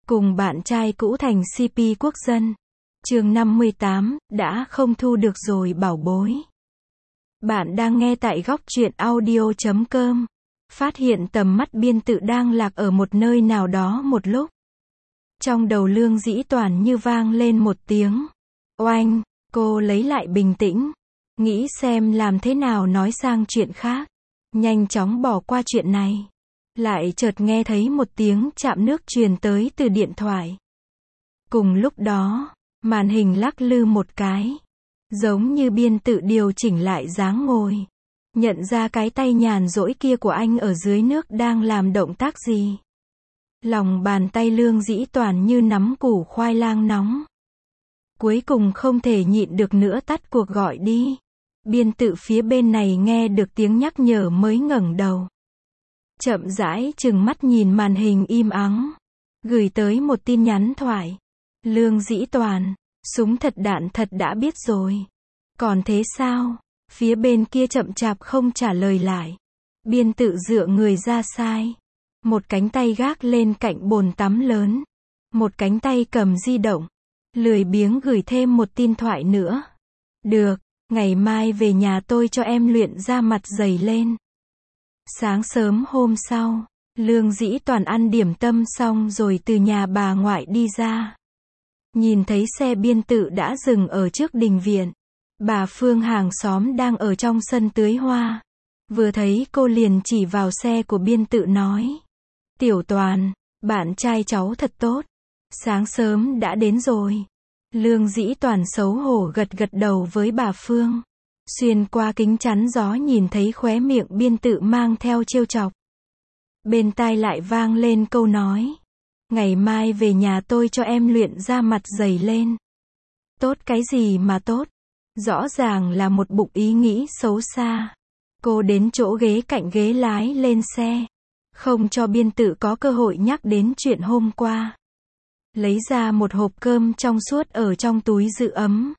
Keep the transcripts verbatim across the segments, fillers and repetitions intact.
Cùng bạn trai cũ thành xê pê quốc dân. Chương năm mươi tám, đã không thu được rồi bảo bối. Bạn đang nghe tại góc truyện audio chấm com. Phát hiện tầm mắt Biên Tự đang lạc ở một nơi nào đó một lúc. Trong đầu Lương Dĩ Toàn như vang lên một tiếng oanh, cô lấy lại bình tĩnh, nghĩ xem làm thế nào nói sang chuyện khác, nhanh chóng bỏ qua chuyện này. Lại chợt nghe thấy một tiếng chạm nước truyền tới từ điện thoại. Cùng lúc đó, màn hình lắc lư một cái, giống như Biên Tự điều chỉnh lại dáng ngồi, nhận ra cái tay nhàn rỗi kia của anh ở dưới nước đang làm động tác gì. Lòng bàn tay Lương Dĩ Toàn như nắm củ khoai lang nóng. Cuối cùng không thể nhịn được nữa tắt cuộc gọi đi. Biên Tự phía bên này nghe được tiếng nhắc nhở mới ngẩng đầu. Chậm rãi chừng mắt nhìn màn hình im ắng. Gửi tới một tin nhắn thoại. Lương Dĩ Toàn, súng thật đạn thật đã biết rồi. Còn thế sao? Phía bên kia chậm chạp không trả lời lại. Biên Tự dựa người ra sai. Một cánh tay gác lên cạnh bồn tắm lớn. Một cánh tay cầm di động. Lười biếng gửi thêm một tin thoại nữa. Được, ngày mai về nhà tôi cho em luyện da mặt dày lên. Sáng sớm hôm sau, Lương Dĩ Toàn ăn điểm tâm xong rồi từ nhà bà ngoại đi ra. Nhìn thấy xe Biên Tự đã dừng ở trước đình viện. Bà Phương hàng xóm đang ở trong sân tưới hoa. Vừa thấy cô liền chỉ vào xe của Biên Tự nói. Tiểu Toàn, bạn trai cháu thật tốt. Sáng sớm đã đến rồi. Lương Dĩ Toàn xấu hổ gật gật đầu với bà Phương. Xuyên qua kính chắn gió nhìn thấy khóe miệng Biên Tự mang theo trêu chọc. Bên tai lại vang lên câu nói. Ngày mai về nhà tôi cho em luyện da mặt dày lên. Tốt cái gì mà tốt? Rõ ràng là một bụng ý nghĩ xấu xa. Cô đến chỗ ghế cạnh ghế lái lên xe. Không cho Biên Tự có cơ hội nhắc đến chuyện hôm qua. Lấy ra một hộp cơm trong suốt ở trong túi giữ ấm.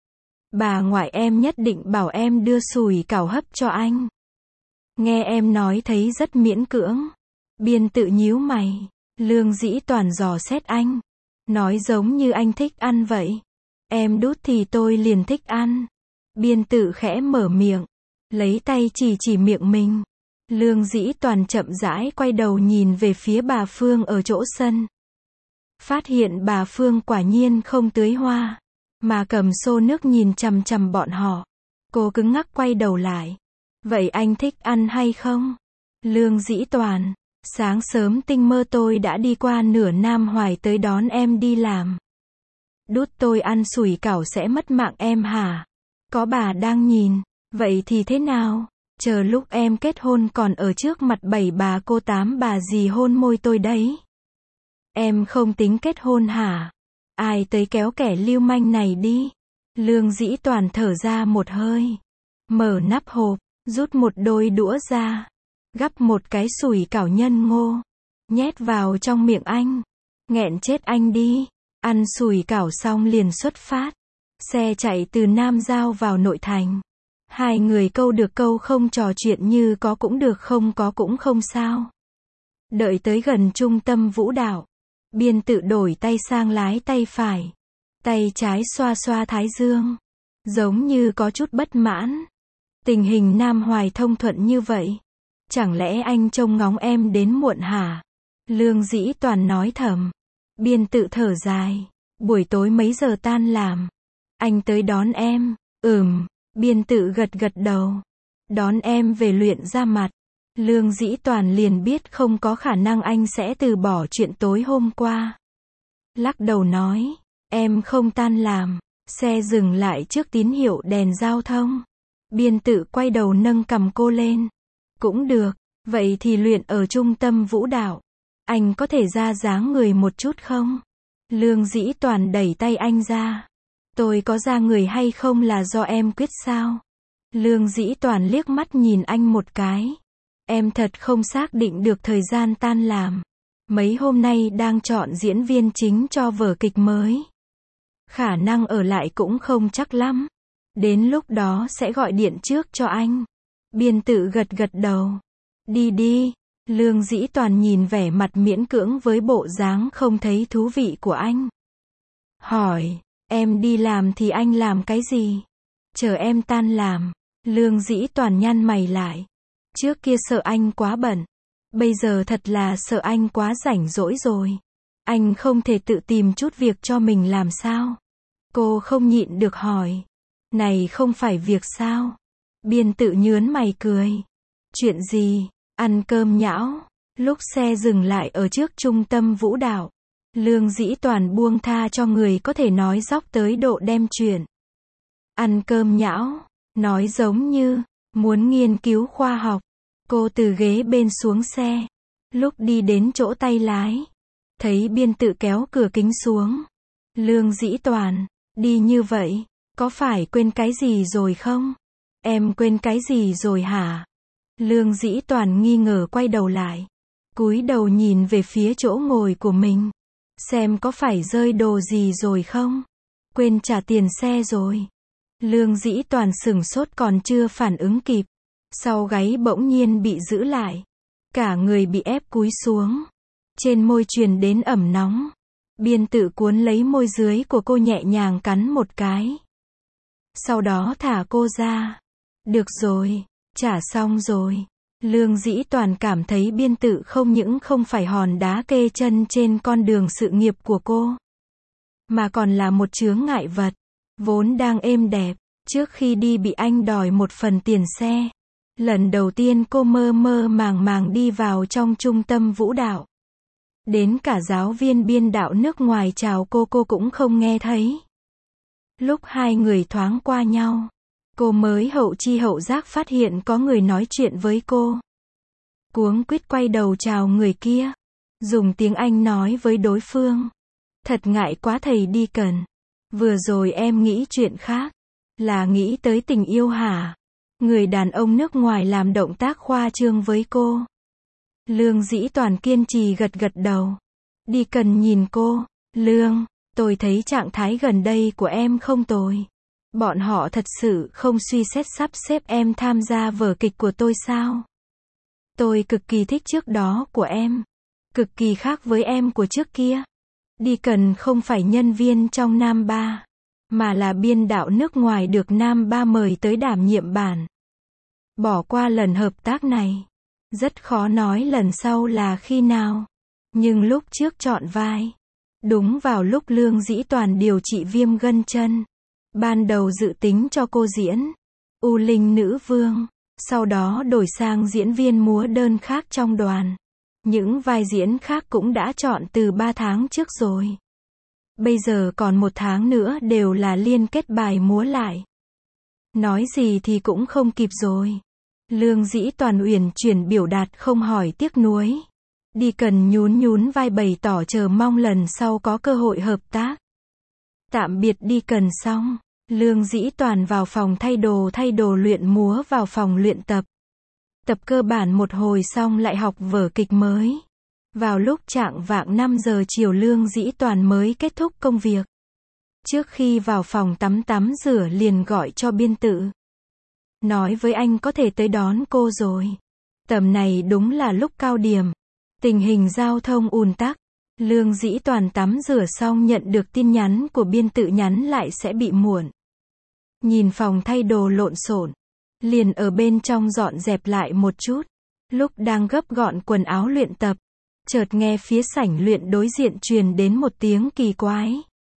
Bà ngoại em nhất định bảo em đưa sủi cảo hấp cho anh. Nghe em nói thấy rất miễn cưỡng. Biên Tự nhíu mày. Lương Dĩ Toàn dò xét anh. Nói giống như anh thích ăn vậy. Em đút thì tôi liền thích ăn. Biên Tự khẽ mở miệng. Lấy tay chỉ chỉ miệng mình. Lương Dĩ Toàn chậm rãi quay đầu nhìn về phía bà Phương ở chỗ sân. Phát hiện bà Phương quả nhiên không tưới hoa, mà cầm xô nước nhìn chằm chằm bọn họ. Cô cứng ngắc quay đầu lại. Vậy anh thích ăn hay không? Lương Dĩ Toàn, sáng sớm tinh mơ tôi đã đi qua nửa Nam Hoài tới đón em đi làm. Đút tôi ăn sủi cảo sẽ mất mạng em hả? Có bà đang nhìn, vậy thì thế nào? Chờ lúc em kết hôn còn ở trước mặt bảy bà cô tám bà gì hôn môi tôi đấy. Em không tính kết hôn hả? Ai tới kéo kẻ lưu manh này đi. Lương Dĩ Toàn thở ra một hơi. Mở nắp hộp, rút một đôi đũa ra. Gắp một cái sủi cảo nhân ngô. Nhét vào trong miệng anh. Nghẹn chết anh đi. Ăn sủi cảo xong liền xuất phát. Xe chạy từ Nam Giao vào nội thành. Hai người câu được câu không trò chuyện như có cũng được không có cũng không sao. Đợi tới gần trung tâm vũ đạo. Biên Tự đổi tay sang lái tay phải. Tay trái xoa xoa thái dương. Giống như có chút bất mãn. Tình hình Nam Hoài thông thuận như vậy. Chẳng lẽ anh trông ngóng em đến muộn hả? Lương Dĩ Toàn nói thầm. Biên Tự thở dài. Buổi tối mấy giờ tan làm? Anh tới đón em. Ừm. Biên Tự gật gật đầu. Đón em về luyện da mặt. Lương Dĩ Toàn liền biết không có khả năng anh sẽ từ bỏ chuyện tối hôm qua. Lắc đầu nói. Em không tan làm. Xe dừng lại trước tín hiệu đèn giao thông. Biên Tự quay đầu nâng cằm cô lên. Cũng được. Vậy thì luyện ở trung tâm vũ đạo. Anh có thể ra dáng người một chút không? Lương Dĩ Toàn đẩy tay anh ra. Tôi có ra người hay không là do em quyết sao? Lương Dĩ Toàn liếc mắt nhìn anh một cái. Em thật không xác định được thời gian tan làm. Mấy hôm nay đang chọn diễn viên chính cho vở kịch mới. Khả năng ở lại cũng không chắc lắm. Đến lúc đó sẽ gọi điện trước cho anh. Biên Tự gật gật đầu. Đi đi. Lương Dĩ Toàn nhìn vẻ mặt miễn cưỡng với bộ dáng không thấy thú vị của anh. Hỏi, em đi làm thì anh làm cái gì? Chờ em tan làm. Lương Dĩ Toàn nhăn mày lại. Trước kia sợ anh quá bận. Bây giờ thật là sợ anh quá rảnh rỗi rồi. Anh không thể tự tìm chút việc cho mình làm sao? Cô không nhịn được hỏi. Này không phải việc sao? Biên Tự nhớn mày cười. Chuyện gì? Ăn cơm nhão. Lúc xe dừng lại ở trước trung tâm vũ đạo, Lương Dĩ Toàn buông tha cho người có thể nói dóc tới độ đem chuyện. Ăn cơm nhão, nói giống như muốn nghiên cứu khoa học. Cô từ ghế bên xuống xe. Lúc đi đến chỗ tay lái, thấy Biên Tự kéo cửa kính xuống. Lương Dĩ Toàn, đi như vậy, có phải quên cái gì rồi không? Em quên cái gì rồi hả? Lương Dĩ Toàn nghi ngờ quay đầu lại. Cúi đầu nhìn về phía chỗ ngồi của mình. Xem có phải rơi đồ gì rồi không? Quên trả tiền xe rồi. Lương Dĩ Toàn sửng sốt còn chưa phản ứng kịp. Sau gáy bỗng nhiên bị giữ lại. Cả người bị ép cúi xuống. Trên môi truyền đến ẩm nóng. Biên Tự cuốn lấy môi dưới của cô nhẹ nhàng cắn một cái. Sau đó thả cô ra. Được rồi, trả xong rồi. Lương Dĩ Toàn cảm thấy Biên Tự không những không phải hòn đá kê chân trên con đường sự nghiệp của cô, mà còn là một chướng ngại vật. Vốn đang êm đẹp, trước khi đi bị anh đòi một phần tiền xe. Lần đầu tiên cô mơ mơ màng màng đi vào trong trung tâm vũ đạo. Đến cả giáo viên biên đạo nước ngoài chào cô cô cũng không nghe thấy. Lúc hai người thoáng qua nhau, cô mới hậu chi hậu giác phát hiện có người nói chuyện với cô. Cuống quýt quay đầu chào người kia, dùng tiếng Anh nói với đối phương. Thật ngại quá thầy Đi Cần. Vừa rồi em nghĩ chuyện khác. Là nghĩ tới tình yêu hả? Người đàn ông nước ngoài làm động tác khoa trương với cô. Lương Dĩ Toàn kiên trì gật gật đầu. Đi Cần nhìn cô. Lương, tôi thấy trạng thái gần đây của em không tồi. Bọn họ thật sự không suy xét sắp xếp em tham gia vở kịch của tôi sao? Tôi cực kỳ thích trước đó của em. Cực kỳ khác với em của trước kia. Đi Cần không phải nhân viên trong Nam Ba, mà là biên đạo nước ngoài được Nam Ba mời tới đảm nhiệm bản. Bỏ qua lần hợp tác này, rất khó nói lần sau là khi nào. Nhưng lúc trước chọn vai, đúng vào lúc Lương Dĩ Toàn điều trị viêm gân chân. Ban đầu dự tính cho cô diễn U Linh Nữ Vương, sau đó đổi sang diễn viên múa đơn khác trong đoàn. Những vai diễn khác cũng đã chọn từ ba tháng trước rồi. Bây giờ còn một tháng nữa đều là liên kết bài múa lại. Nói gì thì cũng không kịp rồi. Lương Dĩ Toàn uyển chuyển biểu đạt không hỏi tiếc nuối. Đi Cần nhún nhún vai bày tỏ chờ mong lần sau có cơ hội hợp tác. Tạm biệt Đi Cần xong, Lương Dĩ Toàn vào phòng thay đồ thay đồ luyện múa vào phòng luyện tập. Tập cơ bản một hồi xong lại học vở kịch mới. Vào lúc chạng vạng năm giờ chiều Lương Dĩ Toàn mới kết thúc công việc. Trước khi vào phòng tắm tắm rửa liền gọi cho Biên Tự. Nói với anh có thể tới đón cô rồi. Tầm này đúng là lúc cao điểm. Tình hình giao thông ùn tắc. Lương Dĩ Toàn tắm rửa xong nhận được tin nhắn của Biên Tự nhắn lại sẽ bị muộn. Nhìn phòng thay đồ lộn xộn, liền ở bên trong dọn dẹp lại một chút. Lúc đang gấp gọn quần áo luyện tập, chợt nghe phía sảnh luyện đối diện truyền đến một tiếng kỳ quái.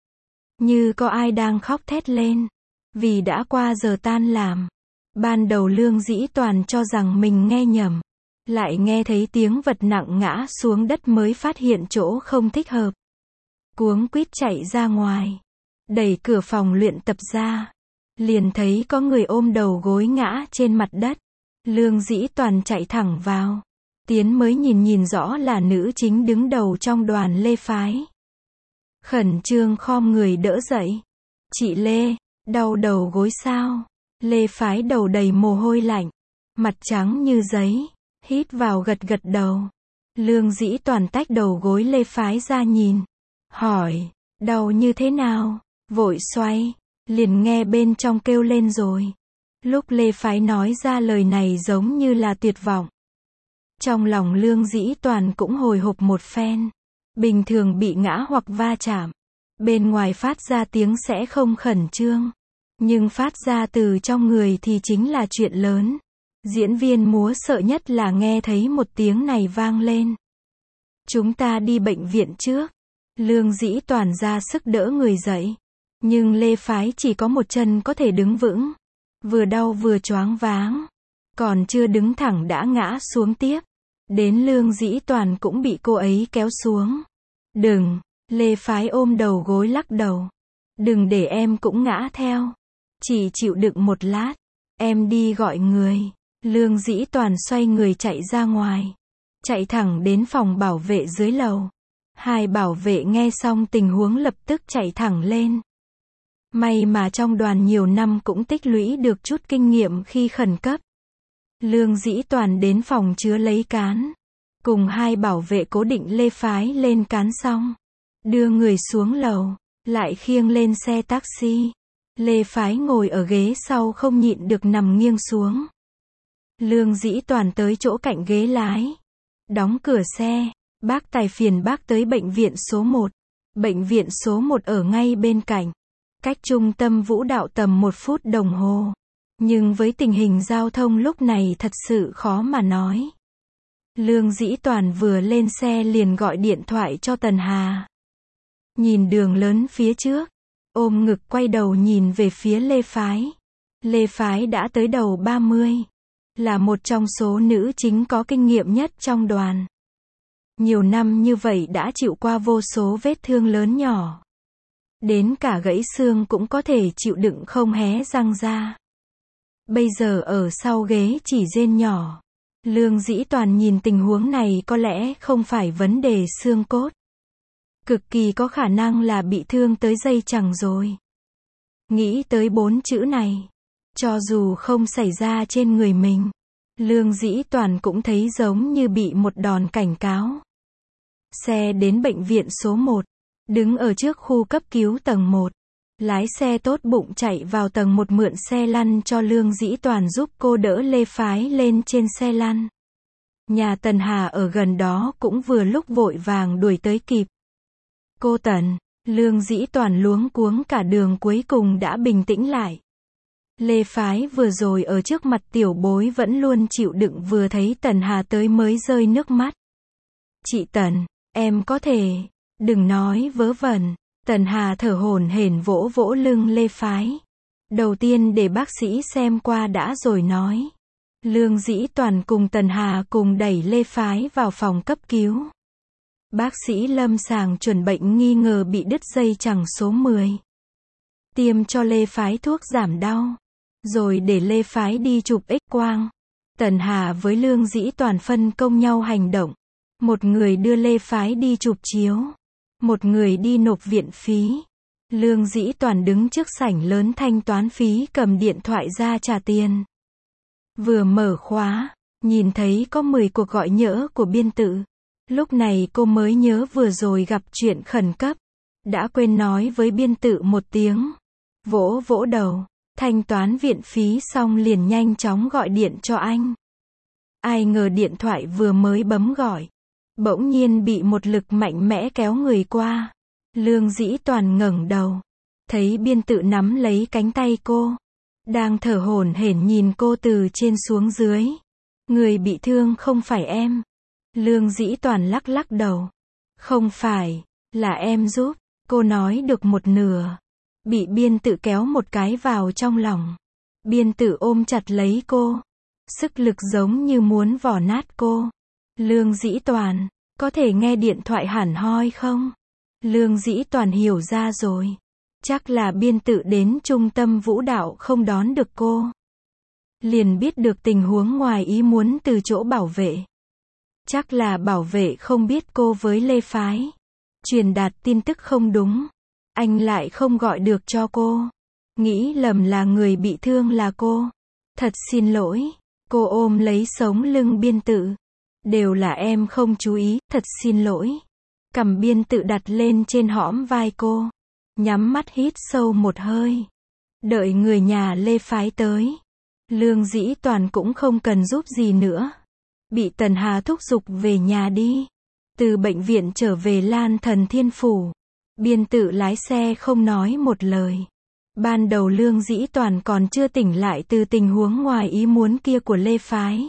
Như có ai đang khóc thét lên. Vì đã qua giờ tan làm. Ban đầu Lương Dĩ Toàn cho rằng mình nghe nhầm. Lại nghe thấy tiếng vật nặng ngã xuống đất mới phát hiện chỗ không thích hợp. Cuống quýt chạy ra ngoài. Đẩy cửa phòng luyện tập ra. Liền thấy có người ôm đầu gối ngã trên mặt đất. Lương Dĩ Toàn chạy thẳng vào. Tiến mới nhìn nhìn rõ là nữ chính đứng đầu trong đoàn Lê Phái. Khẩn trương khom người đỡ dậy. Chị Lê, đau đầu gối sao? Lê Phái đầu đầy mồ hôi lạnh. Mặt trắng như giấy. Hít vào gật gật đầu. Lương Dĩ Toàn tách đầu gối Lê Phái ra nhìn. Hỏi, đau như thế nào? Vội xoay. Liền nghe bên trong kêu lên rồi. Lúc Lê Phái nói ra lời này giống như là tuyệt vọng. Trong lòng Lương Dĩ Toàn cũng hồi hộp một phen. Bình thường bị ngã hoặc va chạm, bên ngoài phát ra tiếng sẽ không khẩn trương. Nhưng phát ra từ trong người thì chính là chuyện lớn. Diễn viên múa sợ nhất là nghe thấy một tiếng này vang lên. Chúng ta đi bệnh viện trước. Lương Dĩ Toàn ra sức đỡ người dậy. Nhưng Lê Phái chỉ có một chân có thể đứng vững. Vừa đau vừa choáng váng. Còn chưa đứng thẳng đã ngã xuống tiếp. Đến Lương Dĩ Toàn cũng bị cô ấy kéo xuống. Đừng, Lê Phái ôm đầu gối lắc đầu. Đừng để em cũng ngã theo. Chỉ chịu đựng một lát. Em đi gọi người. Lương Dĩ Toàn xoay người chạy ra ngoài. Chạy thẳng đến phòng bảo vệ dưới lầu. Hai bảo vệ nghe xong tình huống lập tức chạy thẳng lên. May mà trong đoàn nhiều năm cũng tích lũy được chút kinh nghiệm khi khẩn cấp. Lương Dĩ Toàn đến phòng chứa lấy cán. Cùng hai bảo vệ cố định Lê Phái lên cán xong. Đưa người xuống lầu. Lại khiêng lên xe taxi. Lê Phái ngồi ở ghế sau không nhịn được nằm nghiêng xuống. Lương Dĩ Toàn tới chỗ cạnh ghế lái. Đóng cửa xe. Bác tài phiền bác tới bệnh viện số một. Bệnh viện số một ở ngay bên cạnh. Cách trung tâm vũ đạo tầm một phút đồng hồ. Nhưng với tình hình giao thông lúc này thật sự khó mà nói. Lương Dĩ Toàn vừa lên xe liền gọi điện thoại cho Tần Hà. Nhìn đường lớn phía trước. Ôm ngực quay đầu nhìn về phía Lê Phái. Lê Phái đã tới đầu ba mươi. Là một trong số nữ chính có kinh nghiệm nhất trong đoàn. Nhiều năm như vậy đã chịu qua vô số vết thương lớn nhỏ. Đến cả gãy xương cũng có thể chịu đựng không hé răng ra. Bây giờ ở sau ghế chỉ rên nhỏ. Lương Dĩ Toàn nhìn tình huống này có lẽ không phải vấn đề xương cốt. Cực kỳ có khả năng là bị thương tới dây chằng rồi. Nghĩ tới bốn chữ này. Cho dù không xảy ra trên người mình. Lương Dĩ Toàn cũng thấy giống như bị một đòn cảnh cáo. Xe đến bệnh viện số một. Đứng ở trước khu cấp cứu tầng một. Lái xe tốt bụng chạy vào tầng một mượn xe lăn cho Lương Dĩ Toàn giúp cô đỡ Lê Phái lên trên xe lăn. Nhà Tần Hà ở gần đó cũng vừa lúc vội vàng đuổi tới kịp. Cô Tần, Lương Dĩ Toàn luống cuống cả đường cuối cùng đã bình tĩnh lại. Lê Phái vừa rồi ở trước mặt tiểu bối vẫn luôn chịu đựng vừa thấy Tần Hà tới mới rơi nước mắt. Chị Tần, em có thể, đừng nói vớ vẩn. Tần Hà thở hổn hển vỗ vỗ lưng Lê Phái. Đầu tiên để bác sĩ xem qua đã rồi nói. Lương Dĩ Toàn cùng Tần Hà cùng đẩy Lê Phái vào phòng cấp cứu. Bác sĩ lâm sàng chuẩn bệnh nghi ngờ bị đứt dây chằng số mười. Tiêm cho Lê Phái thuốc giảm đau. Rồi để Lê Phái đi chụp X-quang. Tần Hà với Lương Dĩ Toàn phân công nhau hành động. Một người đưa Lê Phái đi chụp chiếu. Một người đi nộp viện phí. Lương Dĩ Toàn đứng trước sảnh lớn thanh toán phí cầm điện thoại ra trả tiền. Vừa mở khóa, nhìn thấy có mười cuộc gọi nhỡ của biên tự. Lúc này cô mới nhớ vừa rồi gặp chuyện khẩn cấp. Đã quên nói với biên tự một tiếng. Vỗ vỗ đầu, thanh toán viện phí xong liền nhanh chóng gọi điện cho anh. Ai ngờ điện thoại vừa mới bấm gọi. Bỗng nhiên bị một lực mạnh mẽ kéo người qua. Lương Dĩ Toàn ngẩng đầu. Thấy biên tự nắm lấy cánh tay cô. Đang thở hổn hển nhìn cô từ trên xuống dưới. Người bị thương không phải em. Lương Dĩ Toàn lắc lắc đầu. Không phải, là em giúp. Cô nói được một nửa. Bị biên tự kéo một cái vào trong lòng. Biên tự ôm chặt lấy cô. Sức lực giống như muốn vò nát cô. Lương Dĩ Toàn, có thể nghe điện thoại hẳn hoi không? Lương Dĩ Toàn hiểu ra rồi. Chắc là biên tự đến trung tâm vũ đạo không đón được cô. Liền biết được tình huống ngoài ý muốn từ chỗ bảo vệ. Chắc là bảo vệ không biết cô với Lê Phái. Truyền đạt tin tức không đúng. Anh lại không gọi được cho cô. Nghĩ lầm là người bị thương là cô. Thật xin lỗi. Cô ôm lấy sống lưng biên tự. Đều là em không chú ý, thật xin lỗi. Cầm biên tự đặt lên trên hõm vai cô. Nhắm mắt hít sâu một hơi. Đợi người nhà Lê Phái tới. Lương Dĩ Toàn cũng không cần giúp gì nữa. Bị Tần Hà thúc giục về nhà đi. Từ bệnh viện trở về Lan Thần Thiên Phủ. Biên Tự lái xe không nói một lời. Ban đầu Lương Dĩ Toàn còn chưa tỉnh lại từ tình huống ngoài ý muốn kia của Lê Phái.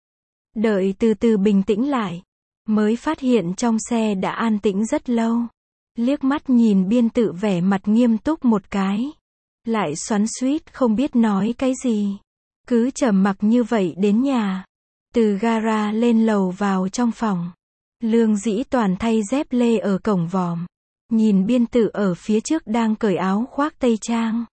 Đợi từ từ bình tĩnh lại, mới phát hiện trong xe đã an tĩnh rất lâu. Liếc mắt nhìn Biên Tự vẻ mặt nghiêm túc một cái. Lại xoắn xuýt không biết nói cái gì. Cứ trầm mặc như vậy đến nhà. Từ gara lên lầu vào trong phòng. Lương Dĩ Toàn thay dép lê ở cổng vòm. Nhìn Biên Tự ở phía trước đang cởi áo khoác tây trang.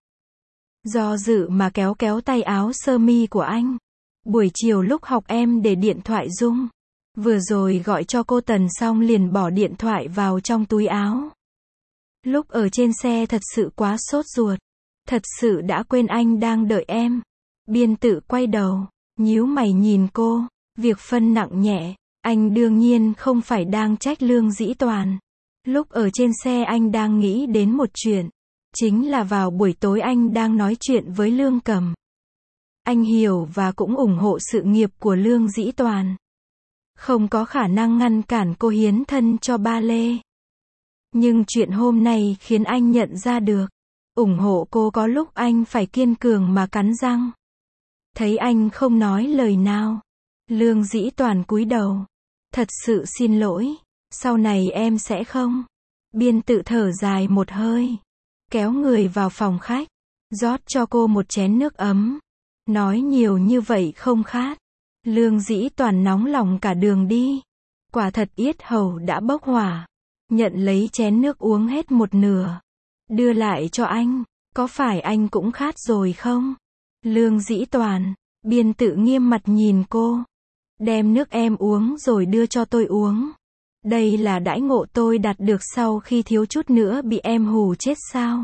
Do dự mà kéo kéo tay áo sơ mi của anh. Buổi chiều lúc học em để điện thoại rung. Vừa rồi gọi cho cô Tần xong liền bỏ điện thoại vào trong túi áo. Lúc ở trên xe thật sự quá sốt ruột. Thật sự đã quên anh đang đợi em. Biên Tự quay đầu, nhíu mày nhìn cô. Việc phân nặng nhẹ, anh đương nhiên không phải đang trách Lương Dĩ Toàn. Lúc ở trên xe anh đang nghĩ đến một chuyện. Chính là vào buổi tối anh đang nói chuyện với Lương Cầm. Anh hiểu và cũng ủng hộ sự nghiệp của Lương Dĩ Toàn. Không có khả năng ngăn cản cô hiến thân cho ba Lê. Nhưng chuyện hôm nay khiến anh nhận ra được. Ủng hộ cô có lúc anh phải kiên cường mà cắn răng. Thấy anh không nói lời nào. Lương Dĩ Toàn cúi đầu. Thật sự xin lỗi. Sau này em sẽ không. Biên Tự thở dài một hơi. Kéo người vào phòng khách. Rót cho cô một chén nước ấm. Nói nhiều như vậy không khát. Lương Dĩ Toàn nóng lòng cả đường đi. Quả thật yết hầu đã bốc hỏa. Nhận lấy chén nước uống hết một nửa. Đưa lại cho anh. Có phải anh cũng khát rồi không? Lương Dĩ Toàn. Biên Tự nghiêm mặt nhìn cô. Đem nước em uống rồi đưa cho tôi uống. Đây là đãi ngộ tôi đạt được sau khi thiếu chút nữa bị em hù chết sao?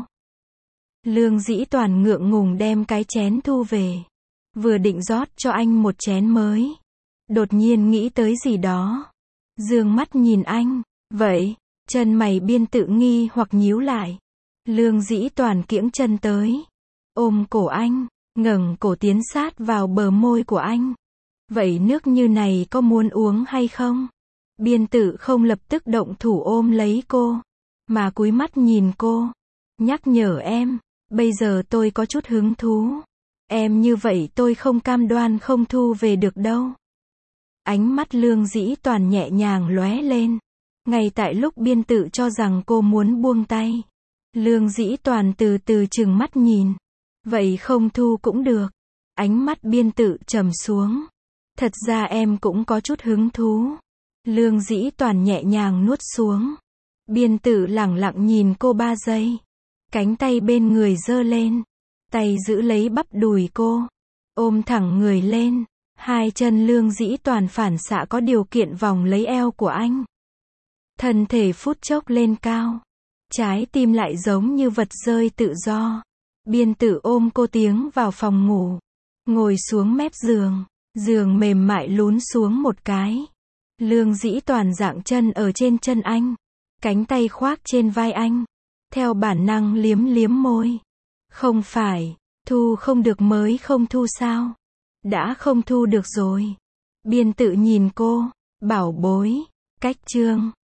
Lương Dĩ Toàn ngượng ngùng đem cái chén thu về. Vừa định rót cho anh một chén mới. Đột nhiên nghĩ tới gì đó. Dương mắt nhìn anh. Vậy, chân mày Biên Tự nghi hoặc nhíu lại. Lương Dĩ Toàn kiễng chân tới. Ôm cổ anh, ngẩng cổ tiến sát vào bờ môi của anh. Vậy nước như này có muốn uống hay không? Biên Tự không lập tức động thủ ôm lấy cô. Mà cúi mắt nhìn cô. Nhắc nhở em. Bây giờ tôi có chút hứng thú. Em như vậy tôi không cam đoan không thu về được đâu. Ánh mắt Lương Dĩ Toàn nhẹ nhàng lóe lên. Ngay tại lúc Biên Tự cho rằng cô muốn buông tay. Lương Dĩ Toàn từ từ trừng mắt nhìn. Vậy không thu cũng được. Ánh mắt Biên Tự trầm xuống. Thật ra em cũng có chút hứng thú. Lương Dĩ Toàn nhẹ nhàng nuốt xuống. Biên Tự lẳng lặng nhìn cô ba giây. Cánh tay bên người giơ lên. Tay giữ lấy bắp đùi cô. Ôm thẳng người lên. Hai chân Lương Dĩ Toàn phản xạ có điều kiện vòng lấy eo của anh. Thân thể phút chốc lên cao. Trái tim lại giống như vật rơi tự do. Biên Tự ôm cô tiến vào phòng ngủ. Ngồi xuống mép giường. Giường mềm mại lún xuống một cái. Lương Dĩ Toàn dạng chân ở trên chân anh. Cánh tay khoác trên vai anh. Theo bản năng liếm liếm môi. Không phải, thu không được mới không thu sao? Đã không thu được rồi. Biên Tự nhìn cô. Bảo bối. Cách chương.